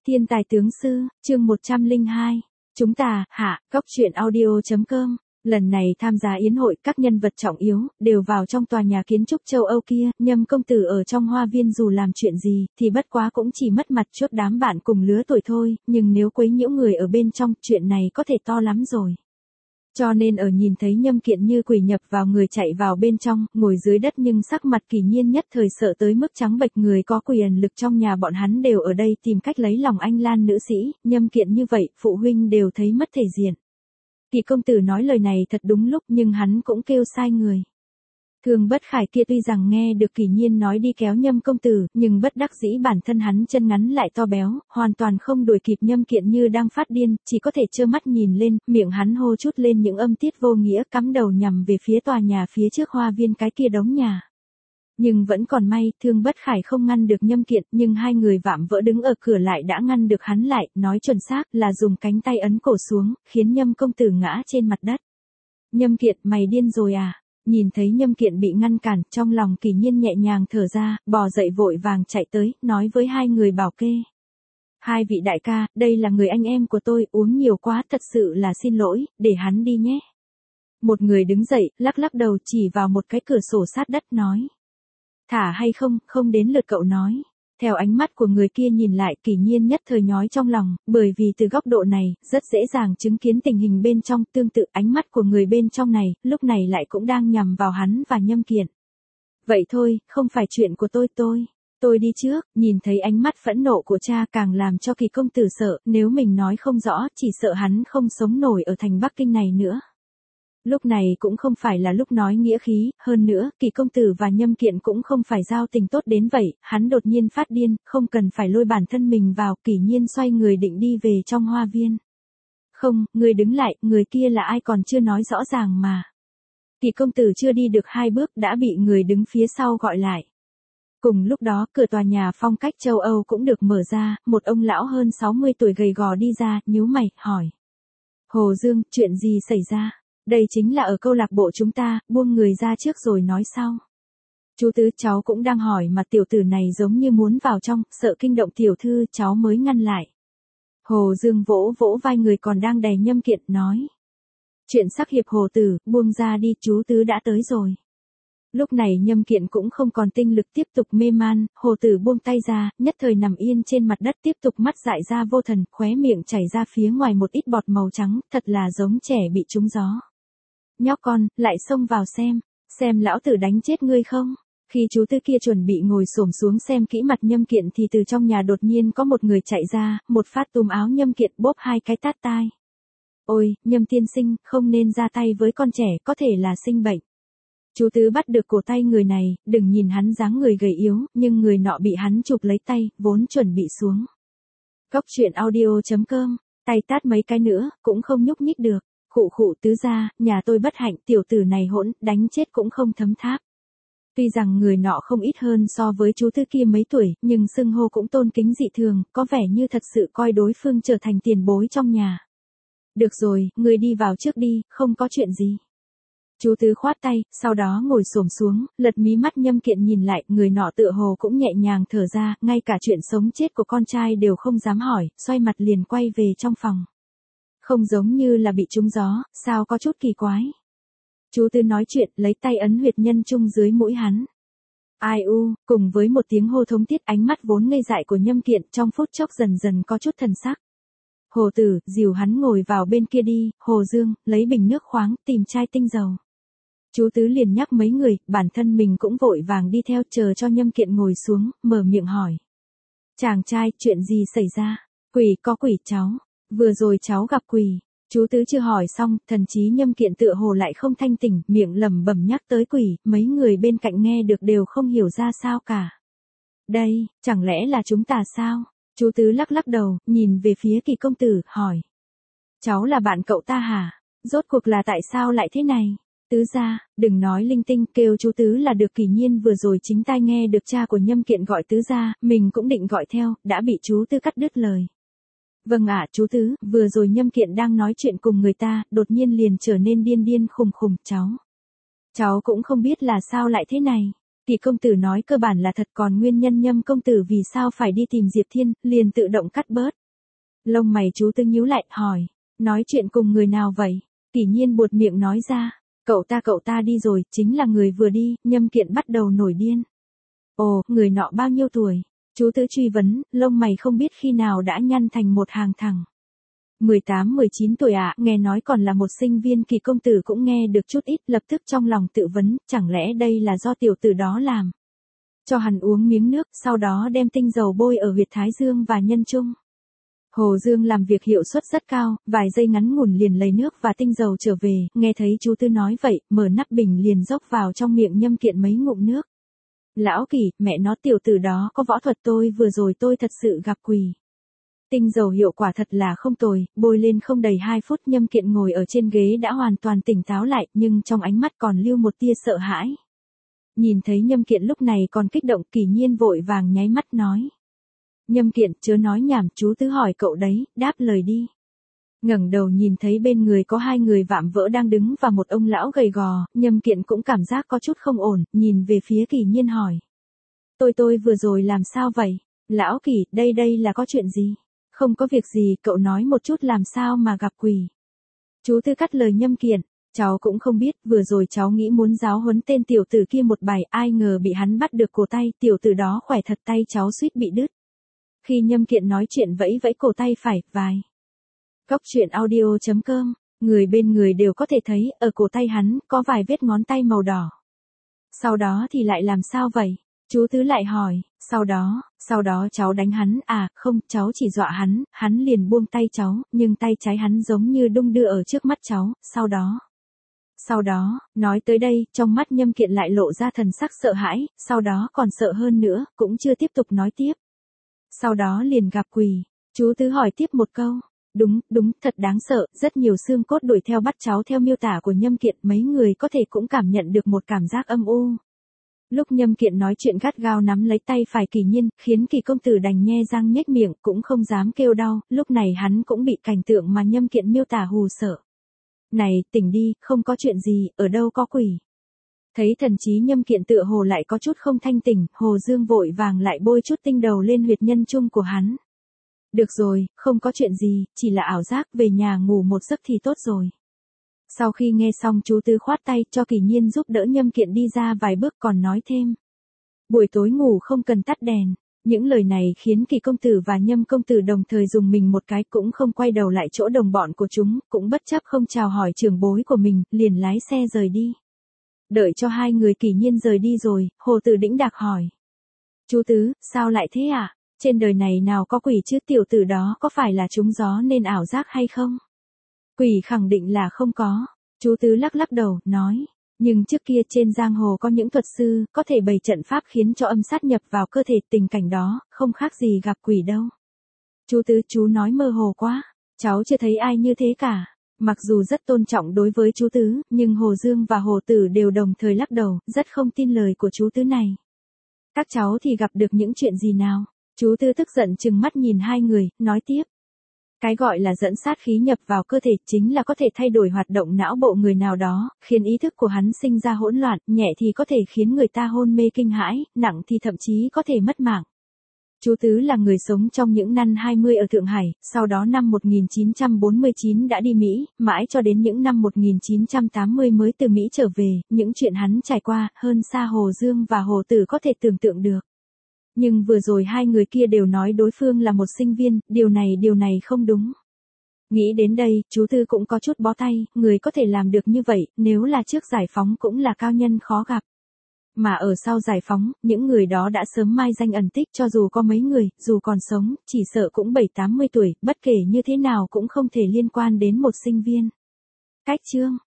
Thiên tài tướng sư, chương 102. Chúng ta, hạ, góc truyện audio.com. Lần này tham gia yến hội, các nhân vật trọng yếu, đều vào trong tòa nhà kiến trúc châu Âu kia, Nhâm công tử ở trong hoa viên dù làm chuyện gì, thì bất quá cũng chỉ mất mặt chốt đám bạn cùng lứa tuổi thôi, nhưng nếu quấy nhiễu người ở bên trong, chuyện này có thể to lắm rồi. Cho nên ở nhìn thấy Nhâm Kiện như quỷ nhập vào người chạy vào bên trong, ngồi dưới đất nhưng sắc mặt Kỳ Nhiên nhất thời sợ tới mức trắng bệch, người có quyền lực trong nhà bọn hắn đều ở đây tìm cách lấy lòng anh Lan nữ sĩ, Nhâm Kiện như vậy, phụ huynh đều thấy mất thể diện. Kỳ công tử nói lời này thật đúng lúc nhưng hắn cũng kêu sai người. Thương Bất Khải kia tuy rằng nghe được Kỳ Nhiên nói đi kéo Nhâm công tử, nhưng bất đắc dĩ bản thân hắn chân ngắn lại to béo, hoàn toàn không đuổi kịp Nhâm Kiện như đang phát điên, chỉ có thể trơ mắt nhìn lên, miệng hắn hô chút lên những âm tiết vô nghĩa, cắm đầu nhằm về phía tòa nhà phía trước hoa viên cái kia đống nhà. Nhưng vẫn còn may, Thương Bất Khải không ngăn được Nhâm Kiện, nhưng hai người vạm vỡ đứng ở cửa lại đã ngăn được hắn lại, nói chuẩn xác là dùng cánh tay ấn cổ xuống, khiến Nhâm công tử ngã trên mặt đất. Nhâm Kiện, mày điên rồi à? Nhìn thấy Nhâm Kiện bị ngăn cản, trong lòng Kỳ Nhiên nhẹ nhàng thở ra, bò dậy vội vàng chạy tới, nói với hai người bảo kê. Hai vị đại ca, đây là người anh em của tôi, uống nhiều quá, thật sự là xin lỗi, để hắn đi nhé. Một người đứng dậy, lắc lắc đầu chỉ vào một cái cửa sổ sát đất nói. Thả hay không, không đến lượt cậu nói. Theo ánh mắt của người kia nhìn lại, Kỳ Nhiên nhất thời nhói trong lòng, bởi vì từ góc độ này, rất dễ dàng chứng kiến tình hình bên trong, tương tự ánh mắt của người bên trong này, lúc này lại cũng đang nhằm vào hắn và Nhâm Kiện. Vậy thôi, không phải chuyện của tôi đi trước, nhìn thấy ánh mắt phẫn nộ của cha càng làm cho Kỳ công tử sợ, nếu mình nói không rõ, chỉ sợ hắn không sống nổi ở thành Bắc Kinh này nữa. Lúc này cũng không phải là lúc nói nghĩa khí, hơn nữa, Kỳ công tử và Nhâm Kiện cũng không phải giao tình tốt đến vậy, hắn đột nhiên phát điên, không cần phải lôi bản thân mình vào, Kỳ Nhiên xoay người định đi về trong hoa viên. Không, người đứng lại, người kia là ai còn chưa nói rõ ràng mà. Kỳ công tử chưa đi được 2 bước đã bị người đứng phía sau gọi lại. Cùng lúc đó, cửa tòa nhà phong cách châu Âu cũng được mở ra, một ông lão hơn 60 tuổi gầy gò đi ra, nhíu mày, hỏi. Hồ Dương, chuyện gì xảy ra? Đây chính là ở câu lạc bộ chúng ta, buông người ra trước rồi nói sau. Chú Tứ, cháu cũng đang hỏi mà tiểu tử này giống như muốn vào trong, sợ kinh động tiểu thư, cháu mới ngăn lại. Hồ Dương vỗ vỗ vai người còn đang đè Nhâm Kiện, nói. Chuyện sắc hiệp Hồ tử, buông ra đi, chú Tứ đã tới rồi. Lúc này Nhâm Kiện cũng không còn tinh lực tiếp tục mê man, Hồ tử buông tay ra, nhất thời nằm yên trên mặt đất tiếp tục mắt dại ra vô thần, khóe miệng chảy ra phía ngoài một ít bọt màu trắng, thật là giống trẻ bị trúng gió. Nhóc con, lại xông vào xem lão tử đánh chết ngươi không? Khi chú Tư kia chuẩn bị ngồi xổm xuống xem kỹ mặt Nhâm Kiện thì từ trong nhà đột nhiên có một người chạy ra, một phát túm áo Nhâm Kiện bóp 2 cái tát tai. Ôi, Nhâm tiên sinh, không nên ra tay với con trẻ, có thể là sinh bệnh. Chú Tứ bắt được cổ tay người này, đừng nhìn hắn dáng người gầy yếu, nhưng người nọ bị hắn chụp lấy tay, vốn chuẩn bị xuống. Góc truyện audio.com, tay tát mấy cái nữa, cũng không nhúc nhích được. Khụ khụ tứ gia, nhà tôi bất hạnh, tiểu tử này hỗn, đánh chết cũng không thấm tháp. Tuy rằng người nọ không ít hơn so với chú Tư kia mấy tuổi, nhưng xưng hô cũng tôn kính dị thường, có vẻ như thật sự coi đối phương trở thành tiền bối trong nhà. Được rồi, người đi vào trước đi, không có chuyện gì. Chú Tứ khoát tay, sau đó ngồi xổm xuống, lật mí mắt Nhâm Kiện nhìn lại, người nọ tựa hồ cũng nhẹ nhàng thở ra, ngay cả chuyện sống chết của con trai đều không dám hỏi, xoay mặt liền quay về trong phòng. Không giống như là bị trúng gió, sao có chút kỳ quái. Chú Tư nói chuyện, lấy tay ấn huyệt nhân trung dưới mũi hắn. Ai u, cùng với một tiếng hô thống tiết, ánh mắt vốn ngây dại của Nhâm Kiện trong phút chốc dần dần có chút thần sắc. Hồ tử, dìu hắn ngồi vào bên kia đi, Hồ Dương, lấy bình nước khoáng, tìm chai tinh dầu. Chú Tứ liền nhắc mấy người, bản thân mình cũng vội vàng đi theo, chờ cho Nhâm Kiện ngồi xuống, mở miệng hỏi. Chàng trai, chuyện gì xảy ra? Quỷ, có quỷ cháu. Vừa rồi cháu gặp quỷ. Chú Tứ chưa hỏi xong, thần trí Nhâm Kiện tựa hồ lại không thanh tỉnh, miệng lẩm bẩm nhắc tới quỷ, mấy người bên cạnh nghe được đều không hiểu ra sao cả. Đây, chẳng lẽ là chúng ta sao? Chú Tứ lắc lắc đầu, nhìn về phía Kỳ công tử, hỏi. Cháu là bạn cậu ta hả? Rốt cuộc là tại sao lại thế này? Tứ gia, đừng nói linh tinh, kêu chú Tứ là được. Kỳ Nhiên vừa rồi chính tai nghe được cha của Nhâm Kiện gọi tứ gia, mình cũng định gọi theo, đã bị chú Tư cắt đứt lời. Vâng ạ, chú Tứ, vừa rồi Nhâm Kiện đang nói chuyện cùng người ta, đột nhiên liền trở nên điên điên khùng khùng, cháu cũng không biết là sao lại thế này. Kỳ công tử nói cơ bản là thật, còn nguyên nhân Nhâm công tử vì sao phải đi tìm Diệp Thiên, liền tự động cắt bớt. Lông mày chú Tư nhíu lại, hỏi, nói chuyện cùng người nào vậy? Kỷ Nhiên buột miệng nói ra, cậu ta đi rồi, chính là người vừa đi. Nhâm Kiện bắt đầu nổi điên. Ồ, người nọ bao nhiêu tuổi? Chú Tư truy vấn, lông mày không biết khi nào đã nhăn thành một hàng thẳng. 18-19 tuổi ạ, nghe nói còn là một sinh viên. Kỳ công tử cũng nghe được chút ít, lập tức trong lòng tự vấn, chẳng lẽ đây là do tiểu tử đó làm. Cho hắn uống miếng nước, sau đó đem tinh dầu bôi ở huyệt thái dương và nhân trung. Hồ Dương làm việc hiệu suất rất cao, vài giây ngắn ngủn liền lấy nước và tinh dầu trở về, nghe thấy chú Tư nói vậy, mở nắp bình liền dốc vào trong miệng Nhâm Kiện mấy ngụm nước. Lão Kỳ, mẹ nó tiểu tử đó có võ thuật, vừa rồi tôi thật sự gặp quỷ. Tinh dầu hiệu quả thật là không tồi, bôi lên không đầy 2 phút Nhâm Kiện ngồi ở trên ghế đã hoàn toàn tỉnh táo lại, nhưng trong ánh mắt còn lưu một tia sợ hãi. Nhìn thấy Nhâm Kiện lúc này còn kích động, Kỷ Nhiên vội vàng nháy mắt nói. Nhâm Kiện, chớ nói nhảm, chú Tư hỏi cậu đấy, đáp lời đi. Ngẩng đầu nhìn thấy bên người có 2 người vạm vỡ đang đứng và một ông lão gầy gò, Nhâm Kiện cũng cảm giác có chút không ổn, nhìn về phía Kỷ Nhiên hỏi. Tôi vừa rồi làm sao vậy? Lão Kỷ, đây là có chuyện gì? Không có việc gì, cậu nói một chút làm sao mà gặp quỷ. Chú Tư cắt lời Nhâm Kiện, cháu cũng không biết, vừa rồi cháu nghĩ muốn giáo huấn tên tiểu tử kia một bài, ai ngờ bị hắn bắt được cổ tay, tiểu tử đó khỏe thật, tay cháu suýt bị đứt. Khi Nhâm Kiện nói chuyện vẫy cổ tay phải, vài. Góc truyện audio.com, người bên người đều có thể thấy, ở cổ tay hắn, có vài vết ngón tay màu đỏ. Sau đó thì lại làm sao vậy? Chú Tư lại hỏi, sau đó cháu đánh hắn, à, không, cháu chỉ dọa hắn liền buông tay cháu, nhưng tay trái hắn giống như đung đưa ở trước mắt cháu, sau đó, nói tới đây, trong mắt Nhâm Kiện lại lộ ra thần sắc sợ hãi, sau đó còn sợ hơn nữa, cũng chưa tiếp tục nói tiếp. Sau đó liền gặp quỷ, chú Tư hỏi tiếp một câu, đúng, thật đáng sợ, rất nhiều xương cốt đuổi theo bắt cháu. Theo miêu tả của Nhâm Kiện, mấy người có thể cũng cảm nhận được một cảm giác âm u. Lúc Nhâm Kiện nói chuyện gắt gao nắm lấy tay phải Kỷ Nhiên, khiến Kỳ công tử đành nhe răng nhếch miệng, cũng không dám kêu đau, lúc này hắn cũng bị cảnh tượng mà Nhâm Kiện miêu tả hù sợ. Này, tỉnh đi, không có chuyện gì, ở đâu có quỷ. Thấy thần trí Nhâm Kiện tựa hồ lại có chút không thanh tỉnh, Hồ Dương vội vàng lại bôi chút tinh đầu lên huyệt nhân trung của hắn. Được rồi, không có chuyện gì, chỉ là ảo giác, về nhà ngủ một giấc thì tốt rồi. Sau khi nghe xong chú Tư khoát tay cho Kỷ Nhiên giúp đỡ Nhâm Kiện đi ra vài bước, còn nói thêm. Buổi tối ngủ không cần tắt đèn. Những lời này khiến Kỳ công tử và Nhâm công tử đồng thời dùng mình một cái, cũng không quay đầu lại chỗ đồng bọn của chúng, cũng bất chấp không chào hỏi trưởng bối của mình, liền lái xe rời đi. Đợi cho 2 người Kỷ Nhiên rời đi rồi, Hồ Tử đĩnh đạc hỏi. Chú Tứ, sao lại thế ạ? Trên đời này nào có quỷ chứ, tiểu tử đó có phải là trúng gió nên ảo giác hay không? Quỷ khẳng định là không có. Chú Tứ lắc đầu, nói. Nhưng trước kia trên giang hồ có những thuật sư, có thể bày trận pháp khiến cho âm sát nhập vào cơ thể, tình cảnh đó, không khác gì gặp quỷ đâu. Chú Tứ, chú nói mơ hồ quá. Cháu chưa thấy ai như thế cả. Mặc dù rất tôn trọng đối với chú Tứ, nhưng Hồ Dương và Hồ Tử đều đồng thời lắc đầu, rất không tin lời của chú Tứ này. Các cháu thì gặp được những chuyện gì nào? Chú Tư tức giận trừng mắt nhìn 2 người, nói tiếp. Cái gọi là dẫn sát khí nhập vào cơ thể chính là có thể thay đổi hoạt động não bộ người nào đó, khiến ý thức của hắn sinh ra hỗn loạn, nhẹ thì có thể khiến người ta hôn mê kinh hãi, nặng thì thậm chí có thể mất mạng. Chú Tứ là người sống trong những năm 20 ở Thượng Hải, sau đó năm 1949 đã đi Mỹ, mãi cho đến những năm 1980 mới từ Mỹ trở về, những chuyện hắn trải qua, hơn xa Hồ Dương và Hồ Tử có thể tưởng tượng được. Nhưng vừa rồi 2 người kia đều nói đối phương là một sinh viên, điều này không đúng. Nghĩ đến đây, chú Tư cũng có chút bó tay, người có thể làm được như vậy, nếu là trước giải phóng cũng là cao nhân khó gặp. Mà ở sau giải phóng, những người đó đã sớm mai danh ẩn tích, cho dù có mấy người, dù còn sống, chỉ sợ cũng 70-80 tuổi, bất kể như thế nào cũng không thể liên quan đến một sinh viên. Cách chương